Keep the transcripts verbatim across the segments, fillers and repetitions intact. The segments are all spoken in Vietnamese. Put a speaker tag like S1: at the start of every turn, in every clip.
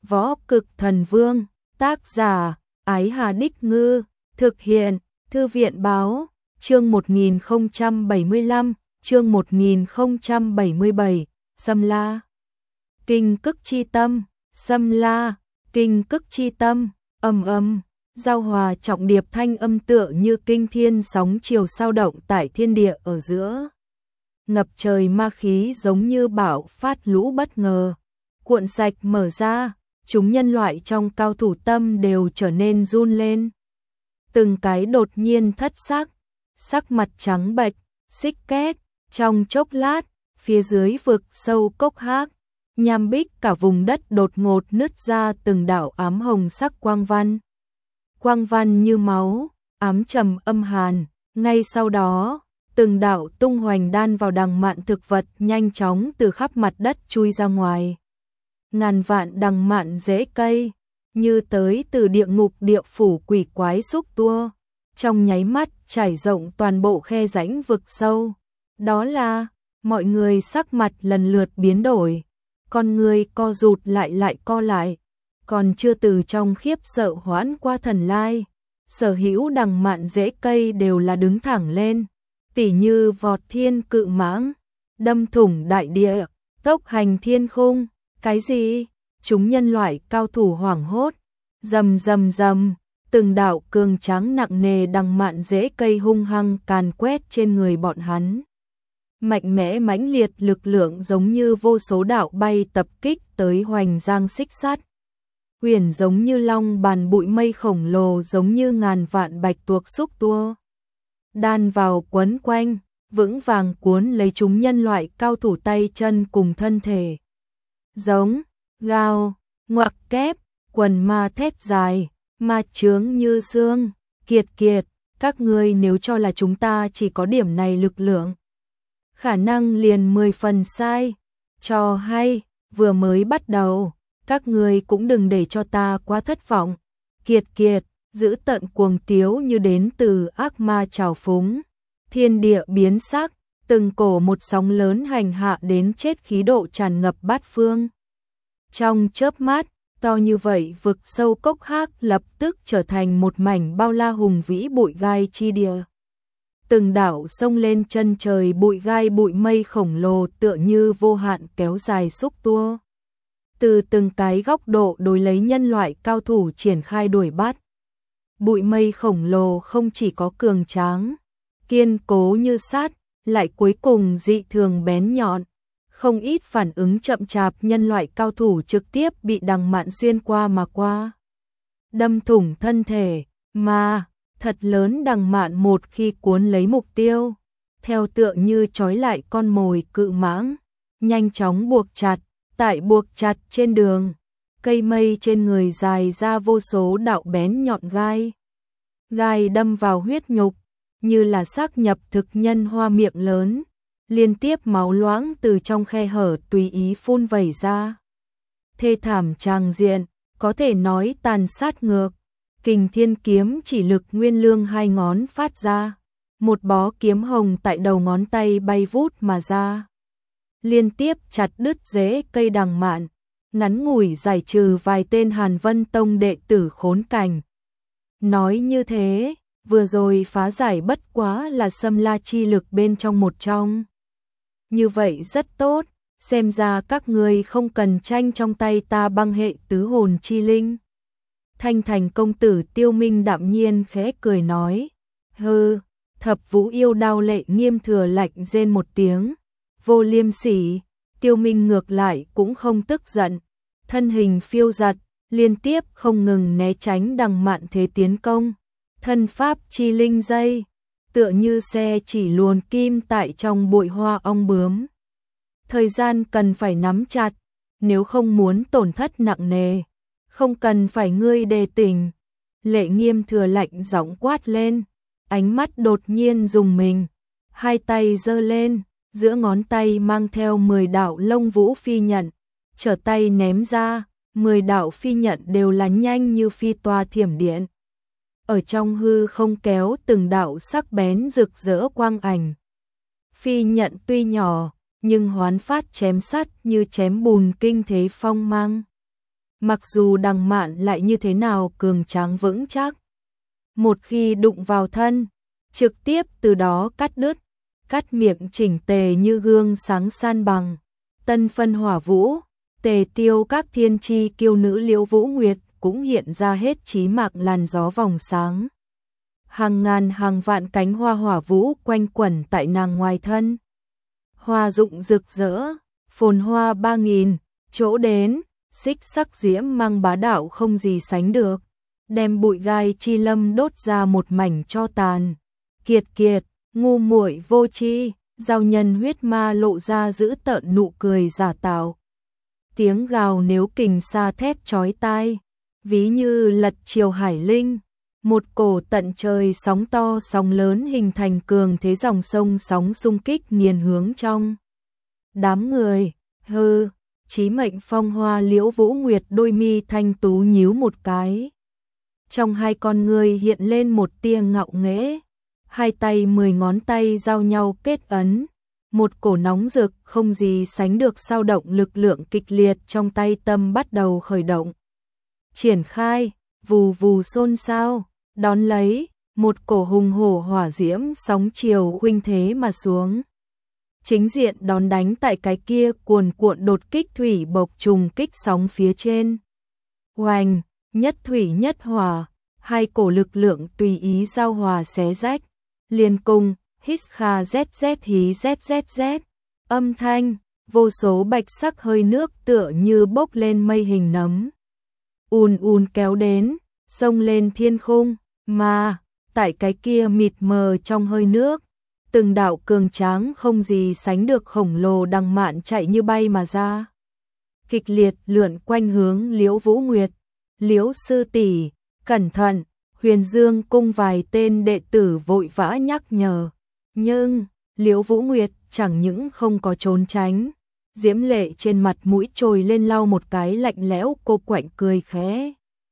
S1: Võ Cực Thần Vương, tác giả, Ái Hà Đích Ngư, thực hiện, Thư viện Báo, chương một nghìn không trăm bảy mươi lăm, chương một nghìn không trăm bảy mươi bảy, Xâm La. Kinh Cức Chi Tâm, Xâm La, Kinh Cức Chi Tâm, ầm ầm, giao hòa trọng điệp thanh âm tựa như kinh thiên sóng chiều sao động tại thiên địa ở giữa. Ngập trời ma khí giống như bão phát lũ bất ngờ, cuộn sạch mở ra, chúng nhân loại trong cao thủ tâm đều trở nên run lên. Từng cái đột nhiên thất sắc, sắc mặt trắng bệch, xích két, trong chốc lát, phía dưới vực sâu cốc hác, nham bích cả vùng đất đột ngột nứt ra từng đạo ám hồng sắc quang văn. Quang văn như máu, ám trầm âm hàn, ngay sau đó, từng đạo tung hoành đan vào đằng mạn thực vật nhanh chóng từ khắp mặt đất chui ra ngoài. Ngàn vạn đằng mạn rễ cây, như tới từ địa ngục địa phủ quỷ quái xúc tua, trong nháy mắt trải rộng toàn bộ khe rãnh vực sâu. Đó là, mọi người sắc mặt lần lượt biến đổi, con người co rụt lại lại co lại, còn chưa từ trong khiếp sợ hoãn qua thần lai, sở hữu đằng mạn rễ cây đều là đứng thẳng lên, tỉ như vọt thiên cự mãng, đâm thủng đại địa, tốc hành thiên khung. Cái gì? Chúng nhân loại cao thủ hoảng hốt, rầm rầm rầm, từng đạo cường tráng nặng nề đằng mạn rễ cây hung hăng càn quét trên người bọn hắn. Mạnh mẽ mãnh liệt lực lượng giống như vô số đạo bay tập kích tới hoành giang xích sắt. Huyền giống như long bàn bụi mây khổng lồ giống như ngàn vạn bạch tuộc xúc tua. Đan vào quấn quanh, vững vàng cuốn lấy chúng nhân loại cao thủ tay chân cùng thân thể. Giống, gào, ngoặc kép, quần ma thét dài, ma chướng như xương, kiệt kiệt, các ngươi nếu cho là chúng ta chỉ có điểm này lực lượng. Khả năng liền mười phần sai, cho hay, vừa mới bắt đầu, các ngươi cũng đừng để cho ta quá thất vọng. Kiệt kiệt, giữ tận cuồng tiếu như đến từ ác ma trào phúng, thiên địa biến sắc. Từng cổ một sóng lớn hành hạ đến chết khí độ tràn ngập bát phương. Trong chớp mắt, to như vậy vực sâu cốc hác lập tức trở thành một mảnh bao la hùng vĩ bụi gai chi địa. Từng đảo sông lên chân trời bụi gai bụi mây khổng lồ tựa như vô hạn kéo dài xúc tua. Từ từng cái góc độ đối lấy nhân loại cao thủ triển khai đuổi bắt. Bụi mây khổng lồ không chỉ có cường tráng, kiên cố như sắt, lại cuối cùng dị thường bén nhọn, không ít phản ứng chậm chạp nhân loại cao thủ trực tiếp bị đằng mạn xuyên qua mà qua. Đâm thủng thân thể, mà, thật lớn đằng mạn một khi cuốn lấy mục tiêu, theo tựa như trói lại con mồi cự mãng, nhanh chóng buộc chặt, tại buộc chặt trên đường, cây mây trên người dài ra vô số đạo bén nhọn gai. Gai đâm vào huyết nhục, như là xác nhập thực nhân hoa miệng lớn, liên tiếp máu loãng từ trong khe hở tùy ý phun vẩy ra. Thê thảm tràng diện, có thể nói tàn sát ngược. Kình thiên kiếm chỉ lực nguyên lương hai ngón phát ra, một bó kiếm hồng tại đầu ngón tay bay vút mà ra. Liên tiếp chặt đứt rễ cây đằng mạn, ngắn ngủi giải trừ vài tên Hàn Vân Tông đệ tử khốn cảnh. Nói như thế, vừa rồi phá giải bất quá là xâm la chi lực bên trong một trong. Như vậy rất tốt, xem ra các ngươi không cần tranh trong tay ta băng hệ tứ hồn chi linh. Thanh thành công tử Tiêu Minh đạm nhiên khẽ cười nói. Hừ, Thập Vũ yêu đao lệ nghiêm thừa lạnh rên một tiếng. Vô liêm sỉ, Tiêu Minh ngược lại cũng không tức giận. Thân hình phiêu giật, liên tiếp không ngừng né tránh đằng mạn thế tiến công. Thân pháp chi linh dây, tựa như xe chỉ luồn kim tại trong bụi hoa ong bướm. Thời gian cần phải nắm chặt, nếu không muốn tổn thất nặng nề, không cần phải ngươi đề tình. Lệ nghiêm thừa lạnh giọng quát lên, ánh mắt đột nhiên rùng mình, hai tay giơ lên, giữa ngón tay mang theo mười đạo lông vũ phi nhận, trở tay ném ra, mười đạo phi nhận đều là nhanh như phi toa thiểm điện. Ở trong hư không kéo từng đạo sắc bén rực rỡ quang ảnh. Phi nhận tuy nhỏ, nhưng hoán phát chém sắt như chém bùn kinh thế phong mang. mặc dù đằng mạn lại như thế nào cường tráng vững chắc. Một khi đụng vào thân, trực tiếp từ đó cắt đứt, cắt miệng chỉnh tề như gương sáng san bằng. Tân phân hỏa vũ, tề tiêu các thiên chi kiêu nữ Liễu Vũ Nguyệt cũng hiện ra hết trí mạc làn gió vòng sáng. Hàng ngàn hàng vạn cánh hoa hỏa vũ quanh quẩn tại nàng ngoài thân. Hoa rụng rực rỡ, phồn hoa ba nghìn, chỗ đến, xích sắc diễm mang bá đạo không gì sánh được, đem bụi gai chi lâm đốt ra một mảnh cho tàn. Kiệt kiệt, ngu muội vô tri, giao nhân huyết ma lộ ra giữ tợn nụ cười giả tạo. Tiếng gào nếu kình xa thét chói tai, ví như lật chiều hải linh. Một cổ tận trời sóng to sóng lớn hình thành cường thế dòng sông sóng xung kích nghiền hướng trong đám người. Hừ, chí mệnh phong hoa Liễu Vũ Nguyệt đôi mi thanh tú nhíu một cái. Trong hai con người hiện lên một tia ngạo nghễ, hai tay mười ngón tay giao nhau kết ấn, một cổ nóng rực không gì sánh được sao động lực lượng kịch liệt trong tay tâm bắt đầu khởi động. Triển khai, vù vù xôn xao, đón lấy, một cổ hùng hổ hỏa diễm sóng chiều khuynh thế mà xuống. Chính diện đón đánh tại cái kia cuồn cuộn đột kích thủy bộc trùng kích sóng phía trên. Oanh, nhất thủy nhất hỏa, hai cổ lực lượng tùy ý giao hòa xé rách. Liên cung, hít kha zz hí zzz, âm thanh, vô số bạch sắc hơi nước tựa như bốc lên mây hình nấm. Ùn ùn kéo đến, xông lên thiên khung, mà, tại cái kia mịt mờ trong hơi nước, từng đạo cường tráng không gì sánh được khổng lồ đằng mạn chạy như bay mà ra. Kịch liệt lượn quanh hướng Liễu Vũ Nguyệt. Liễu sư tỷ, cẩn thận, Huyền Dương cung vài tên đệ tử vội vã nhắc nhở. Nhưng, Liễu Vũ Nguyệt chẳng những không có trốn tránh, diễm lệ trên mặt mũi trồi lên lau một cái lạnh lẽo, cô quạnh cười khẽ.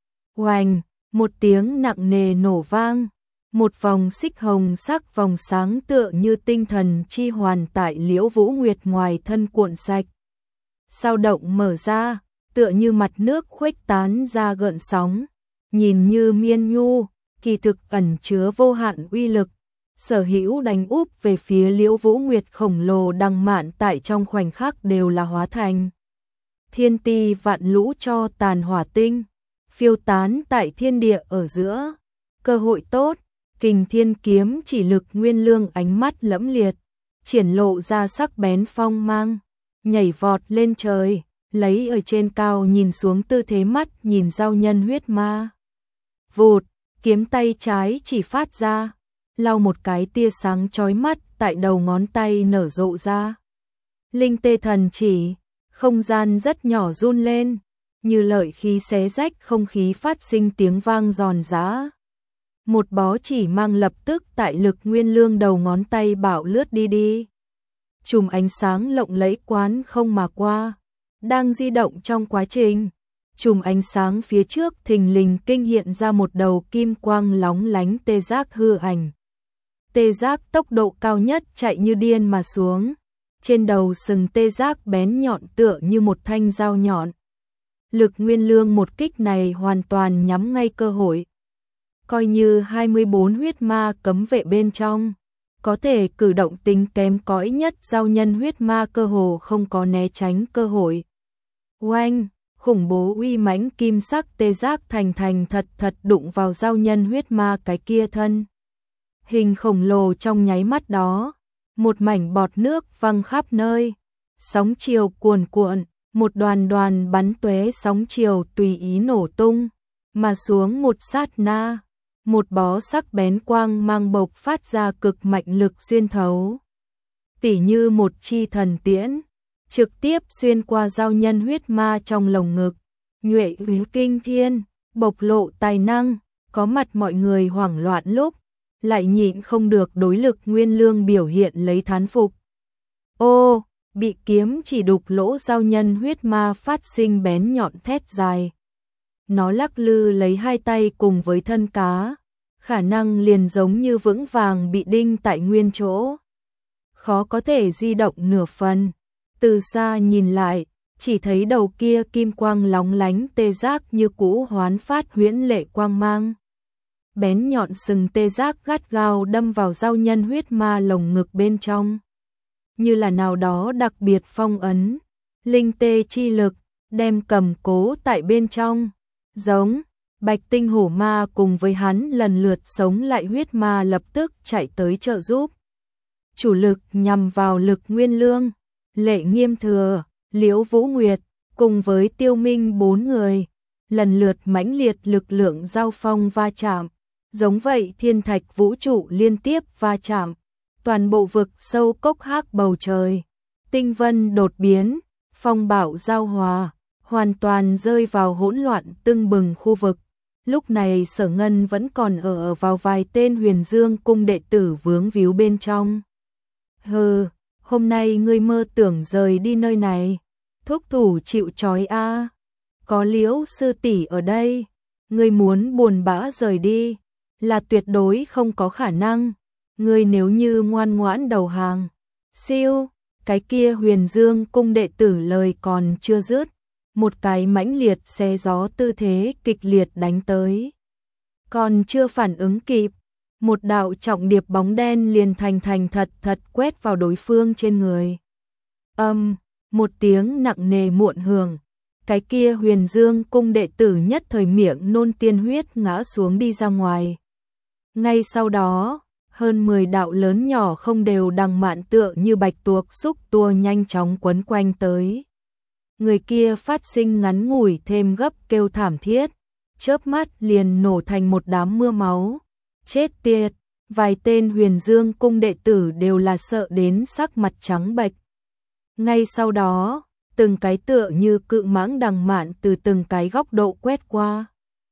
S1: Oanh, một tiếng nặng nề nổ vang, một vòng xích hồng sắc vòng sáng tựa như tinh thần chi hoàn tại Liễu Vũ Nguyệt ngoài thân cuộn sạch. Sao động mở ra, tựa như mặt nước khuếch tán ra gợn sóng, nhìn như miên nhu, kỳ thực ẩn chứa vô hạn uy lực. Sở hữu đánh úp về phía Liễu Vũ Nguyệt khổng lồ đằng mạn tại trong khoảnh khắc đều là hóa thành thiên ti vạn lũ cho tàn hỏa tinh, phiêu tán tại thiên địa ở giữa. Cơ hội tốt, Kình Thiên kiếm chỉ lực Nguyên Lương ánh mắt lẫm liệt, triển lộ ra sắc bén phong mang, nhảy vọt lên trời, lấy ở trên cao nhìn xuống tư thế mắt nhìn giao nhân huyết ma. Vụt, kiếm tay trái chỉ phát ra, lau một cái tia sáng chói mắt tại đầu ngón tay nở rộ ra. Linh tê thần chỉ, không gian rất nhỏ run lên, như lợi khí xé rách không khí phát sinh tiếng vang giòn giã. Một bó chỉ mang lập tức tại lực Nguyên Lương đầu ngón tay bảo lướt đi đi. Chùm ánh sáng lộng lẫy quán không mà qua, đang di động trong quá trình. Chùm ánh sáng phía trước thình lình kinh hiện ra một đầu kim quang lóng lánh tê giác hư ảnh. Tê giác tốc độ cao nhất chạy như điên mà xuống, trên đầu sừng tê giác bén nhọn tựa như một thanh dao nhọn. Lực Nguyên Lương một kích này hoàn toàn nhắm ngay cơ hội. Coi như hai mươi bốn huyết ma cấm vệ bên trong, có thể cử động tính kém cỏi nhất giao nhân huyết ma cơ hồ không có né tránh cơ hội. Oanh, khủng bố uy mãnh kim sắc tê giác thành thành thật thật đụng vào giao nhân huyết ma cái kia thân. Hình khổng lồ trong nháy mắt đó, một mảnh bọt nước văng khắp nơi, sóng chiều cuồn cuộn, một đoàn đoàn bắn tóe sóng chiều tùy ý nổ tung, mà xuống một sát na, một bó sắc bén quang mang bộc phát ra cực mạnh lực xuyên thấu. Tỉ như một chi thần tiễn, trực tiếp xuyên qua giao nhân huyết ma trong lồng ngực. Nhuệ úy kinh thiên, bộc lộ tài năng, có mặt mọi người hoảng loạn lúc, lại nhịn không được đối lực Nguyên Lương biểu hiện lấy thán phục. Ô, bị kiếm chỉ đục lỗ giao nhân huyết ma phát sinh bén nhọn thét dài. Nó lắc lư lấy hai tay cùng với thân cá, khả năng liền giống như vững vàng bị đinh tại nguyên chỗ. Khó có thể di động nửa phần, từ xa nhìn lại, chỉ thấy đầu kia kim quang lóng lánh tê giác như cũ hoán phát huyễn lệ quang mang. Bén nhọn sừng tê giác gắt gao đâm vào giao nhân huyết ma lồng ngực bên trong. Như là nào đó đặc biệt phong ấn, linh tê chi lực, đem cầm cố tại bên trong. Giống, bạch tinh hổ ma cùng với hắn lần lượt sống lại huyết ma lập tức chạy tới trợ giúp. Chủ lực nhằm vào Lực Nguyên Lương, Lệ Nghiêm Thừa, Liễu Vũ Nguyệt, cùng với Tiêu Minh bốn người, lần lượt mãnh liệt lực lượng giao phong va chạm. Giống vậy thiên thạch vũ trụ liên tiếp va chạm, toàn bộ vực sâu cốc hắc bầu trời, tinh vân đột biến, phong bạo giao hòa, hoàn toàn rơi vào hỗn loạn tưng bừng khu vực. Lúc này Sở Ngân vẫn còn ở vào vài tên Huyền Dương cung đệ tử vướng víu bên trong. Hừ, hôm nay ngươi mơ tưởng rời đi nơi này, thúc thủ chịu trói a. Có Liễu sư tỷ ở đây, ngươi muốn buồn bã rời đi là tuyệt đối không có khả năng. Ngươi nếu như ngoan ngoãn đầu hàng, siêu, cái kia Huyền Dương cung đệ tử lời còn chưa dứt, một cái mãnh liệt xé gió tư thế kịch liệt đánh tới. Còn chưa phản ứng kịp, một đạo trọng điệp bóng đen liền thành thành thật thật quét vào đối phương trên người. Âm, một tiếng nặng nề muộn hưởng, cái kia Huyền Dương cung đệ tử nhất thời miệng nôn tiên huyết ngã xuống đi ra ngoài. Ngay sau đó, hơn mười đạo lớn nhỏ không đều đằng mạn tựa như bạch tuộc xúc tua nhanh chóng quấn quanh tới. Người kia phát sinh ngắn ngủi thêm gấp kêu thảm thiết, chớp mắt liền nổ thành một đám mưa máu. Chết tiệt, vài tên Huyền Dương cung đệ tử đều là sợ đến sắc mặt trắng bệch. Ngay sau đó, từng cái tựa như cự mãng đằng mạn từ từng cái góc độ quét qua.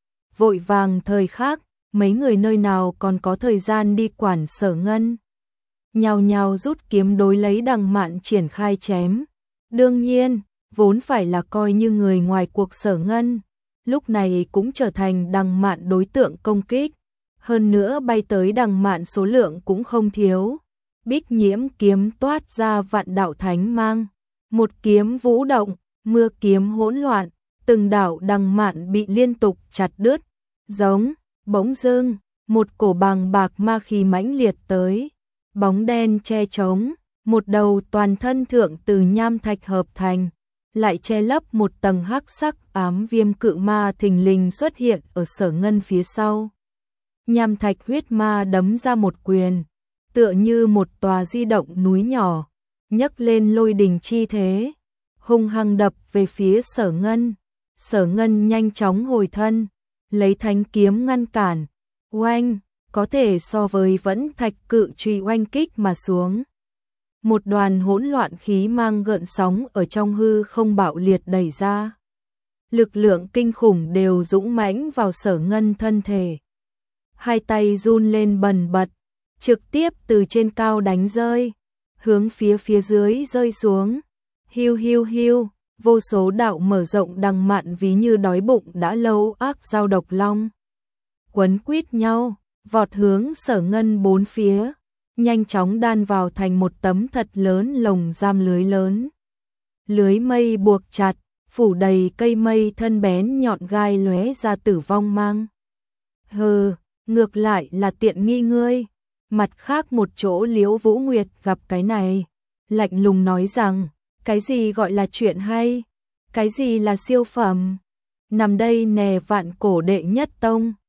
S1: Vội vàng thời khắc, mấy người nơi nào còn có thời gian đi quản Sở Ngân. Nhào nhào rút kiếm đối lấy đằng mạn triển khai chém. Đương nhiên, vốn phải là coi như người ngoài cuộc Sở Ngân, lúc này cũng trở thành đằng mạn đối tượng công kích. Hơn nữa bay tới đằng mạn số lượng cũng không thiếu. Bích Nhiễm kiếm toát ra vạn đạo thánh mang. Một kiếm vũ động, mưa kiếm hỗn loạn, từng đạo đằng mạn bị liên tục chặt đứt. Giống, bỗng dưng, một cổ bàng bạc ma khí mãnh liệt tới. Bóng đen che trống, một đầu toàn thân thượng từ nham thạch hợp thành, lại che lấp một tầng hắc sắc ám viêm cự ma thình lình xuất hiện ở Sở Ngân phía sau. Nham thạch huyết ma đấm ra một quyền, tựa như một tòa di động núi nhỏ, nhấc lên lôi đình chi thế, hung hăng đập về phía Sở Ngân. Sở Ngân nhanh chóng hồi thân, lấy thánh kiếm ngăn cản, oanh, có thể so với vẫn thạch cự truy oanh kích mà xuống. Một đoàn hỗn loạn khí mang gợn sóng ở trong hư không bạo liệt đẩy ra. Lực lượng kinh khủng đều dũng mãnh vào Sở Ngân thân thể. Hai tay run lên bần bật, trực tiếp từ trên cao đánh rơi, hướng phía phía dưới rơi xuống. Hiu hiu hiu, vô số đạo mở rộng đằng mạn ví như đói bụng đã lâu ác dao độc long. Quấn quýt nhau, vọt hướng Sở Ngân bốn phía, nhanh chóng đan vào thành một tấm thật lớn lồng giam lưới lớn. Lưới mây buộc chặt, phủ đầy cây mây thân bén nhọn gai lóe ra tử vong mang. Hừ, ngược lại là tiện nghi ngươi. Mặt khác một chỗ Liễu Vũ Nguyệt gặp cái này, lạnh lùng nói rằng, cái gì gọi là chuyện hay, cái gì là siêu phẩm. Nằm đây nè vạn cổ đệ nhất tông,